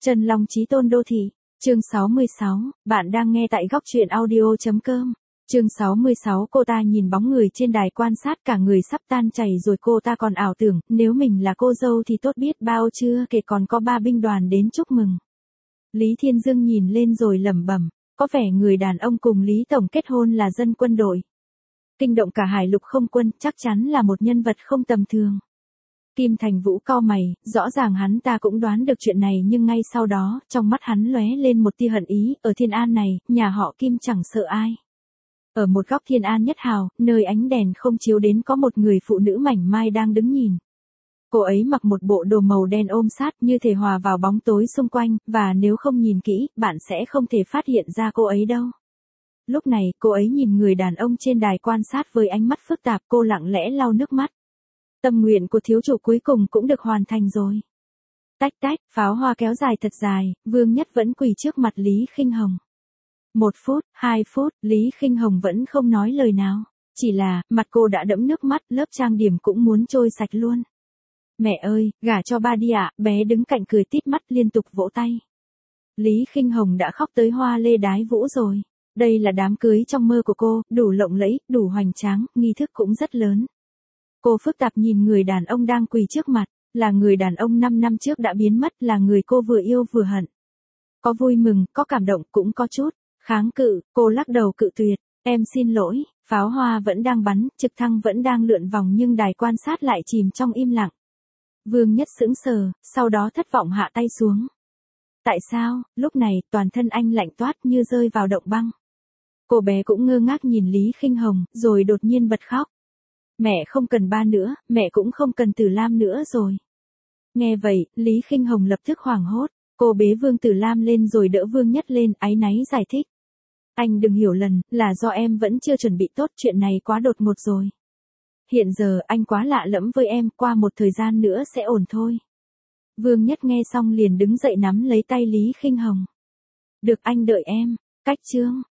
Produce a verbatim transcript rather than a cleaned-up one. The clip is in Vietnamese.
Trần Long Chí Tôn Đô Thị, chương sáu mươi sáu, bạn đang nghe tại góc truyện audio.com. Chương sáu mươi sáu, cô ta nhìn bóng người trên đài quan sát cả người sắp tan chảy rồi cô ta còn ảo tưởng, nếu mình là cô dâu thì tốt biết bao chưa kể còn có ba binh đoàn đến chúc mừng. Lý Thiên Dương nhìn lên rồi lẩm bẩm, có vẻ người đàn ông cùng Lý Tổng kết hôn là dân quân đội. Kinh động cả hải lục không quân, chắc chắn là một nhân vật không tầm thường. Kim Thành Vũ cau mày, rõ ràng hắn ta cũng đoán được chuyện này nhưng ngay sau đó, trong mắt hắn lóe lên một tia hận ý, ở Thiên An này, nhà họ Kim chẳng sợ ai. Ở một góc Thiên An nhất hào, nơi ánh đèn không chiếu đến có một người phụ nữ mảnh mai đang đứng nhìn. Cô ấy mặc một bộ đồ màu đen ôm sát như thể hòa vào bóng tối xung quanh, và nếu không nhìn kỹ, bạn sẽ không thể phát hiện ra cô ấy đâu. Lúc này, cô ấy nhìn người đàn ông trên đài quan sát với ánh mắt phức tạp, cô lặng lẽ lau nước mắt. Tâm nguyện của thiếu chủ cuối cùng cũng được hoàn thành rồi. Tách tách, pháo hoa kéo dài thật dài, Vương Nhất vẫn quỳ trước mặt Lý Khinh Hồng. Một phút, hai phút, Lý Khinh Hồng vẫn không nói lời nào. Chỉ là, mặt cô đã đẫm nước mắt, lớp trang điểm cũng muốn trôi sạch luôn. Mẹ ơi, gả cho ba đi ạ, bé đứng cạnh cười tít mắt liên tục vỗ tay. Lý Khinh Hồng đã khóc tới hoa lê đái vũ rồi. Đây là đám cưới trong mơ của cô, đủ lộng lẫy, đủ hoành tráng, nghi thức cũng rất lớn. Cô phức tạp nhìn người đàn ông đang quỳ trước mặt, là người đàn ông năm năm trước đã biến mất, là người cô vừa yêu vừa hận. Có vui mừng, có cảm động, cũng có chút kháng cự, cô lắc đầu cự tuyệt, em xin lỗi, pháo hoa vẫn đang bắn, trực thăng vẫn đang lượn vòng nhưng đài quan sát lại chìm trong im lặng. Vương Nhất sững sờ, sau đó thất vọng hạ tay xuống. Tại sao, lúc này, toàn thân anh lạnh toát như rơi vào động băng. Cô bé cũng ngơ ngác nhìn Lý Khinh Hồng, rồi đột nhiên bật khóc. Mẹ không cần ba nữa, mẹ cũng không cần Tử Lam nữa rồi. Nghe vậy, Lý Khinh Hồng lập tức hoảng hốt, cô bế Vương Tử Lam lên rồi đỡ Vương Nhất lên, áy náy giải thích. Anh đừng hiểu lầm, là do em vẫn chưa chuẩn bị tốt, chuyện này quá đột ngột rồi. Hiện giờ anh quá lạ lẫm với em, qua một thời gian nữa sẽ ổn thôi. Vương Nhất nghe xong liền đứng dậy nắm lấy tay Lý Khinh Hồng. Được anh đợi em, cách chương.